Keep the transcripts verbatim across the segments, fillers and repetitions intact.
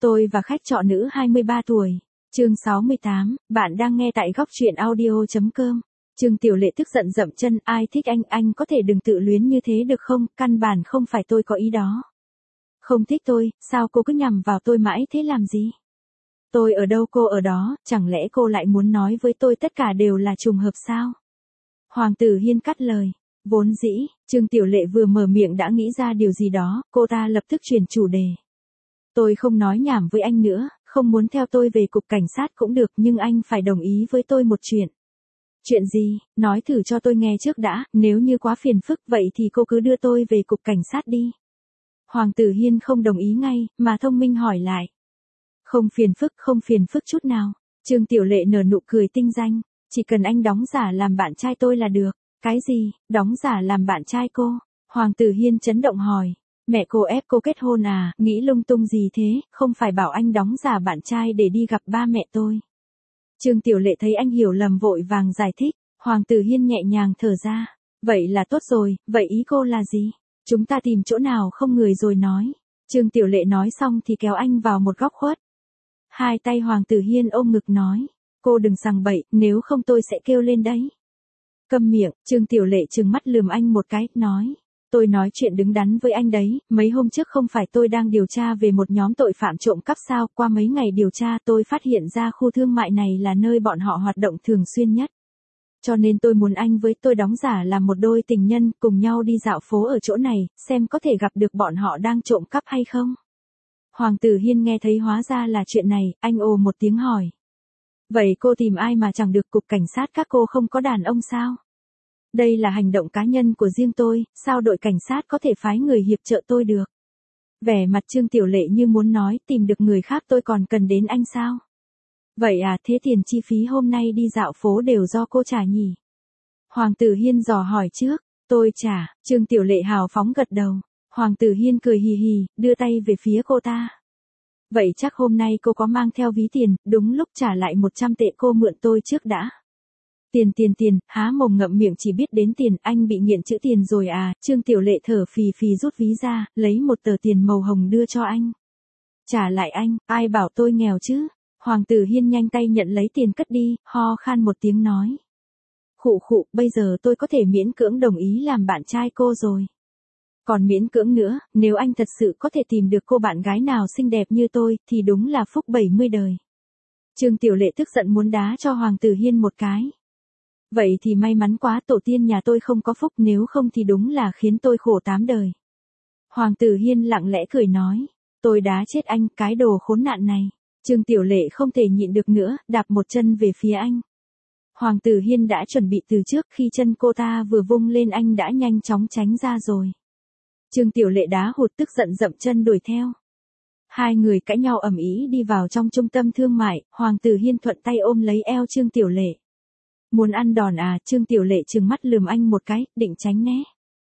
Tôi và khách trọ nữ hai mươi ba tuổi. Chương sáu mươi tám, bạn đang nghe tại góc truyện audio chấm com. Trương Tiểu Lệ tức giận dậm chân, ai thích anh, anh có thể đừng tự luyến như thế được không, căn bản không phải tôi có ý đó. Không thích tôi, sao cô cứ nhằm vào tôi mãi thế làm gì? Tôi ở đâu cô ở đó, chẳng lẽ cô lại muốn nói với tôi tất cả đều là trùng hợp sao? Hoàng Tử Hiên cắt lời. Vốn dĩ, Trương Tiểu Lệ vừa mở miệng đã nghĩ ra điều gì đó, cô ta lập tức chuyển chủ đề. Tôi không nói nhảm với anh nữa, không muốn theo tôi về cục cảnh sát cũng được, nhưng anh phải đồng ý với tôi một chuyện. Chuyện gì, nói thử cho tôi nghe trước đã, nếu như quá phiền phức vậy thì cô cứ đưa tôi về cục cảnh sát đi. Hoàng Tử Hiên không đồng ý ngay, mà thông minh hỏi lại. Không phiền phức, không phiền phức chút nào. Trương Tiểu Lệ nở nụ cười tinh danh, chỉ cần anh đóng giả làm bạn trai tôi là được. Cái gì, đóng giả làm bạn trai cô? Hoàng Tử Hiên chấn động hỏi. Mẹ cô ép cô kết hôn à, nghĩ lung tung gì thế, không phải bảo anh đóng giả bạn trai để đi gặp ba mẹ tôi. Trương Tiểu Lệ thấy anh hiểu lầm vội vàng giải thích, Hoàng Tử Hiên nhẹ nhàng thở ra. Vậy là tốt rồi, vậy ý cô là gì? Chúng ta tìm chỗ nào không người rồi nói. Trương Tiểu Lệ nói xong thì kéo anh vào một góc khuất. Hai tay Hoàng Tử Hiên ôm ngực nói, cô đừng sằng bậy, nếu không tôi sẽ kêu lên đấy. Câm miệng, Trương Tiểu Lệ trừng mắt lườm anh một cái, nói. Tôi nói chuyện đứng đắn với anh đấy, mấy hôm trước không phải tôi đang điều tra về một nhóm tội phạm trộm cắp sao, qua mấy ngày điều tra tôi phát hiện ra khu thương mại này là nơi bọn họ hoạt động thường xuyên nhất. Cho nên tôi muốn anh với tôi đóng giả làm một đôi tình nhân, cùng nhau đi dạo phố ở chỗ này, xem có thể gặp được bọn họ đang trộm cắp hay không. Hoàng Tử Hiên nghe thấy hóa ra là chuyện này, anh ồ một tiếng hỏi. Vậy cô tìm ai mà chẳng được, cục cảnh sát các cô không có đàn ông sao? Đây là hành động cá nhân của riêng tôi, sao đội cảnh sát có thể phái người hiệp trợ tôi được? Vẻ mặt Trương Tiểu Lệ như muốn nói, tìm được người khác tôi còn cần đến anh sao? Vậy à, thế tiền chi phí hôm nay đi dạo phố đều do cô trả nhỉ? Hoàng Tử Hiên dò hỏi trước, tôi trả, Trương Tiểu Lệ hào phóng gật đầu. Hoàng Tử Hiên cười hì hì, đưa tay về phía cô ta. Vậy chắc hôm nay cô có mang theo ví tiền, đúng lúc trả lại một trăm tệ cô mượn tôi trước đã. Tiền tiền tiền, há mồm ngậm miệng chỉ biết đến tiền, anh bị nghiện chữ tiền rồi à? Trương Tiểu Lệ thở phì phì rút ví ra, lấy một tờ tiền màu hồng đưa cho anh. Trả lại anh, ai bảo tôi nghèo chứ? Hoàng Tử Hiên nhanh tay nhận lấy tiền cất đi, ho khan một tiếng nói. Khụ khụ, bây giờ tôi có thể miễn cưỡng đồng ý làm bạn trai cô rồi. Còn miễn cưỡng nữa, nếu anh thật sự có thể tìm được cô bạn gái nào xinh đẹp như tôi, thì đúng là phúc bảy mươi đời. Trương Tiểu Lệ tức giận muốn đá cho Hoàng Tử Hiên một cái. Vậy thì may mắn quá, tổ tiên nhà tôi không có phúc, nếu không thì đúng là khiến tôi khổ tám đời. Hoàng Tử Hiên lặng lẽ cười nói, tôi đá chết anh, cái đồ khốn nạn này. Trương Tiểu Lệ không thể nhịn được nữa, đạp một chân về phía anh. Hoàng Tử Hiên đã chuẩn bị từ trước, khi chân cô ta vừa vung lên anh đã nhanh chóng tránh ra rồi. Trương Tiểu Lệ đá hụt tức giận dậm chân đuổi theo. Hai người cãi nhau ầm ĩ đi vào trong trung tâm thương mại, Hoàng Tử Hiên thuận tay ôm lấy eo Trương Tiểu Lệ. Muốn ăn đòn à? Trương Tiểu Lệ trừng mắt lườm anh một cái, định tránh né.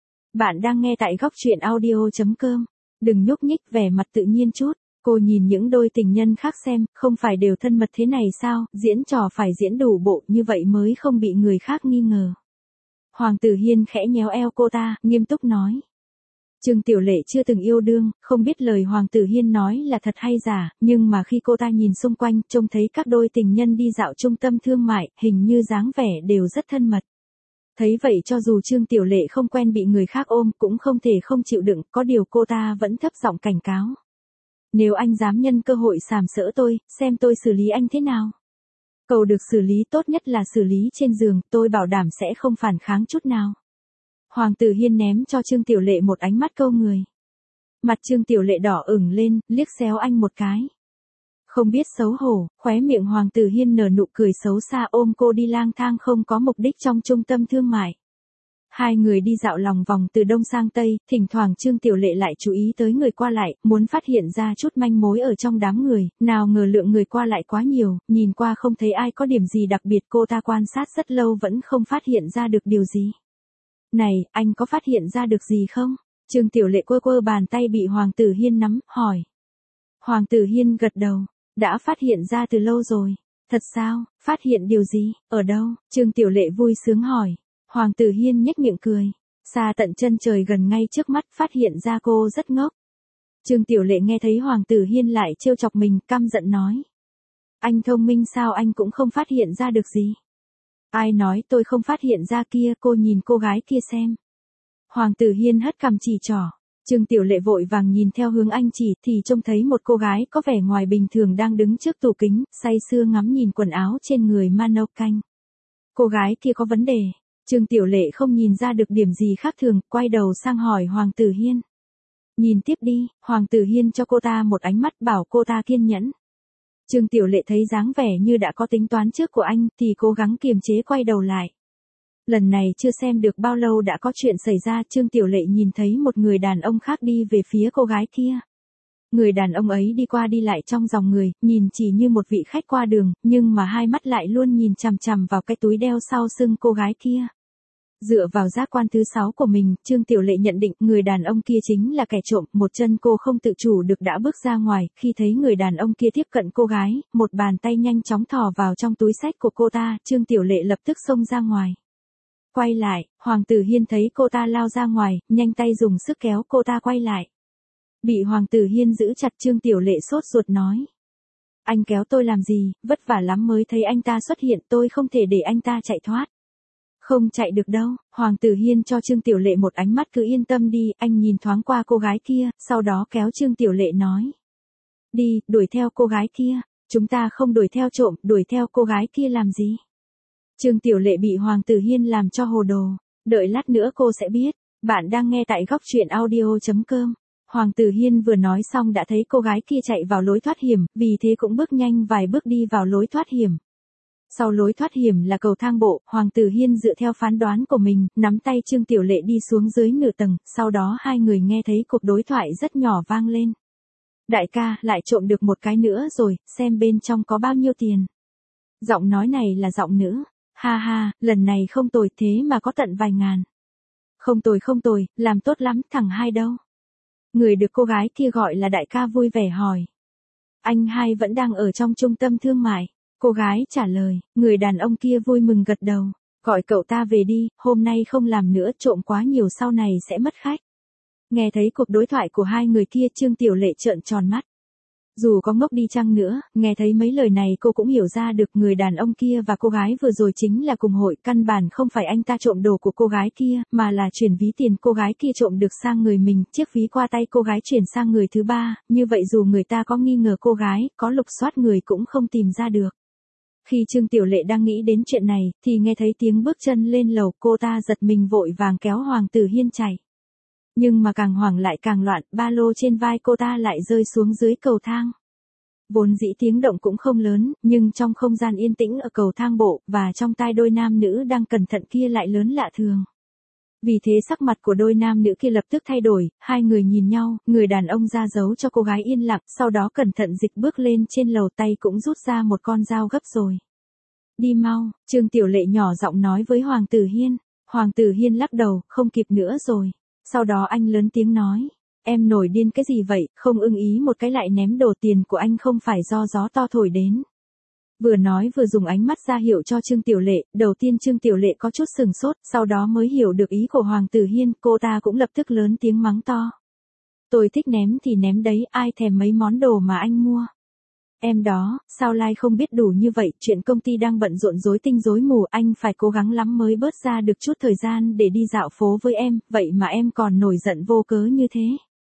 Bạn đang nghe tại góc truyện audio chấm com. Đừng nhúc nhích, vẻ mặt tự nhiên chút. Cô nhìn những đôi tình nhân khác xem, không phải đều thân mật thế này sao, diễn trò phải diễn đủ bộ như vậy mới không bị người khác nghi ngờ. Hoàng Tử Hiên khẽ nhéo eo cô ta, nghiêm túc nói. Trương Tiểu Lệ chưa từng yêu đương, không biết lời Hoàng Tử Hiên nói là thật hay giả, nhưng mà khi cô ta nhìn xung quanh, trông thấy các đôi tình nhân đi dạo trung tâm thương mại, hình như dáng vẻ đều rất thân mật. Thấy vậy cho dù Trương Tiểu Lệ không quen bị người khác ôm, cũng không thể không chịu đựng, có điều cô ta vẫn thấp giọng cảnh cáo. Nếu anh dám nhân cơ hội sàm sỡ tôi, xem tôi xử lý anh thế nào. Cầu được xử lý tốt nhất là xử lý trên giường, tôi bảo đảm sẽ không phản kháng chút nào. Hoàng Tử Hiên ném cho Trương Tiểu Lệ một ánh mắt câu người. Mặt Trương Tiểu Lệ đỏ ửng lên, liếc xéo anh một cái. Không biết xấu hổ, khóe miệng Hoàng Tử Hiên nở nụ cười xấu xa ôm cô đi lang thang không có mục đích trong trung tâm thương mại. Hai người đi dạo lòng vòng từ đông sang tây, thỉnh thoảng Trương Tiểu Lệ lại chú ý tới người qua lại, muốn phát hiện ra chút manh mối ở trong đám người, nào ngờ lượng người qua lại quá nhiều, nhìn qua không thấy ai có điểm gì đặc biệt, cô ta quan sát rất lâu vẫn không phát hiện ra được điều gì. Này, anh có phát hiện ra được gì không? Trương Tiểu Lệ quơ quơ bàn tay bị Hoàng Tử Hiên nắm, hỏi. Hoàng Tử Hiên gật đầu, đã phát hiện ra từ lâu rồi. Thật sao, phát hiện điều gì, ở đâu? Trương Tiểu Lệ vui sướng hỏi. Hoàng Tử Hiên nhếch miệng cười. Xa tận chân trời gần ngay trước mắt, phát hiện ra cô rất ngốc. Trương Tiểu Lệ nghe thấy Hoàng Tử Hiên lại trêu chọc mình, căm giận nói. Anh thông minh sao anh cũng không phát hiện ra được gì. Ai nói tôi không phát hiện ra kia, cô nhìn cô gái kia xem. Hoàng Tử Hiên hất cằm chỉ trỏ. Trương Tiểu Lệ vội vàng nhìn theo hướng anh chỉ thì trông thấy một cô gái có vẻ ngoài bình thường đang đứng trước tủ kính, say sưa ngắm nhìn quần áo trên người Mano Canh. Cô gái kia có vấn đề. Trương Tiểu Lệ không nhìn ra được điểm gì khác thường, quay đầu sang hỏi Hoàng Tử Hiên. Nhìn tiếp đi, Hoàng Tử Hiên cho cô ta một ánh mắt bảo cô ta kiên nhẫn. Trương Tiểu Lệ thấy dáng vẻ như đã có tính toán trước của anh thì cố gắng kiềm chế quay đầu lại. Lần này chưa xem được bao lâu đã có chuyện xảy ra, Trương Tiểu Lệ nhìn thấy một người đàn ông khác đi về phía cô gái kia. Người đàn ông ấy đi qua đi lại trong dòng người, nhìn chỉ như một vị khách qua đường, nhưng mà hai mắt lại luôn nhìn chằm chằm vào cái túi đeo sau lưng cô gái kia. Dựa vào giác quan thứ sáu của mình, Trương Tiểu Lệ nhận định người đàn ông kia chính là kẻ trộm, một chân cô không tự chủ được đã bước ra ngoài, khi thấy người đàn ông kia tiếp cận cô gái, một bàn tay nhanh chóng thò vào trong túi xách của cô ta, Trương Tiểu Lệ lập tức xông ra ngoài. Quay lại, Hoàng Tử Hiên thấy cô ta lao ra ngoài, nhanh tay dùng sức kéo cô ta quay lại. Bị Hoàng Tử Hiên giữ chặt, Trương Tiểu Lệ sốt ruột nói. Anh kéo tôi làm gì, vất vả lắm mới thấy anh ta xuất hiện, tôi không thể để anh ta chạy thoát. Không chạy được đâu, Hoàng Tử Hiên cho Trương Tiểu Lệ một ánh mắt, cứ yên tâm đi, anh nhìn thoáng qua cô gái kia, sau đó kéo Trương Tiểu Lệ nói. Đi, đuổi theo cô gái kia, chúng ta không đuổi theo trộm, đuổi theo cô gái kia làm gì? Trương Tiểu Lệ bị Hoàng Tử Hiên làm cho hồ đồ, đợi lát nữa cô sẽ biết, bạn đang nghe tại góc truyện audio chấm com. Hoàng Tử Hiên vừa nói xong đã thấy cô gái kia chạy vào lối thoát hiểm, vì thế cũng bước nhanh vài bước đi vào lối thoát hiểm. Sau lối thoát hiểm là cầu thang bộ, Hoàng Tử Hiên dựa theo phán đoán của mình, nắm tay Trương Tiểu Lệ đi xuống dưới nửa tầng, sau đó hai người nghe thấy cuộc đối thoại rất nhỏ vang lên. Đại ca, lại trộm được một cái nữa rồi, xem bên trong có bao nhiêu tiền. Giọng nói này là giọng nữ. Ha ha, lần này không tồi, thế mà có tận vài ngàn. Không tồi không tồi, làm tốt lắm, thằng Hai đâu? Người được cô gái kia gọi là đại ca vui vẻ hỏi. Anh Hai vẫn đang ở trong trung tâm thương mại. Cô gái trả lời, người đàn ông kia vui mừng gật đầu. Gọi cậu ta về đi, hôm nay không làm nữa, trộm quá nhiều sau này sẽ mất khách. Nghe thấy cuộc đối thoại của hai người kia, Trương Tiểu Lệ trợn tròn mắt. Dù có ngốc đi chăng nữa, nghe thấy mấy lời này cô cũng hiểu ra được người đàn ông kia và cô gái vừa rồi chính là cùng hội, căn bản không phải anh ta trộm đồ của cô gái kia, mà là chuyển ví tiền cô gái kia trộm được sang người mình, chiếc ví qua tay cô gái chuyển sang người thứ ba, như vậy dù người ta có nghi ngờ cô gái, có lục soát người cũng không tìm ra được. Khi Trương Tiểu Lệ đang nghĩ đến chuyện này, thì nghe thấy tiếng bước chân lên lầu, cô ta giật mình vội vàng kéo Hoàng Tử Hiên chạy. Nhưng mà càng hoảng lại càng loạn, ba lô trên vai cô ta lại rơi xuống dưới cầu thang. Vốn dĩ tiếng động cũng không lớn, nhưng trong không gian yên tĩnh ở cầu thang bộ, và trong tai đôi nam nữ đang cẩn thận kia lại lớn lạ thường. Vì thế sắc mặt của đôi nam nữ kia lập tức thay đổi, hai người nhìn nhau, người đàn ông ra dấu cho cô gái yên lặng, sau đó cẩn thận dịch bước lên trên lầu, tay cũng rút ra một con dao gấp rồi. Đi mau, Trương Tiểu Lệ nhỏ giọng nói với Hoàng Tử Hiên. Hoàng Tử Hiên lắc đầu, không kịp nữa rồi. Sau đó anh lớn tiếng nói, em nổi điên cái gì vậy, không ưng ý một cái lại ném đồ, tiền của anh không phải do gió to thổi đến. Vừa nói vừa dùng ánh mắt ra hiệu cho Trương Tiểu Lệ, đầu tiên Trương Tiểu Lệ có chút sừng sốt, sau đó mới hiểu được ý của Hoàng Tử Hiên, cô ta cũng lập tức lớn tiếng mắng to. Tôi thích ném thì ném đấy, ai thèm mấy món đồ mà anh mua. Em đó, sao lai không biết đủ như vậy, chuyện công ty đang bận rộn rối tinh rối mù, anh phải cố gắng lắm mới bớt ra được chút thời gian để đi dạo phố với em, vậy mà em còn nổi giận vô cớ như thế.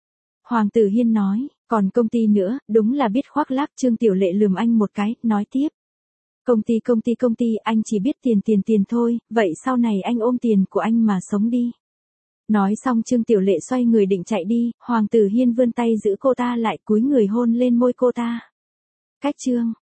Hoàng Tử Hiên nói, còn công ty nữa, đúng là biết khoác lác. Trương Tiểu Lệ lườm anh một cái, nói tiếp. Công ty công ty công ty, anh chỉ biết tiền tiền tiền thôi, vậy sau này anh ôm tiền của anh mà sống đi. Nói xong Trương Tiểu Lệ xoay người định chạy đi, Hoàng Tử Hiên vươn tay giữ cô ta lại, cúi người hôn lên môi cô ta. Cách chương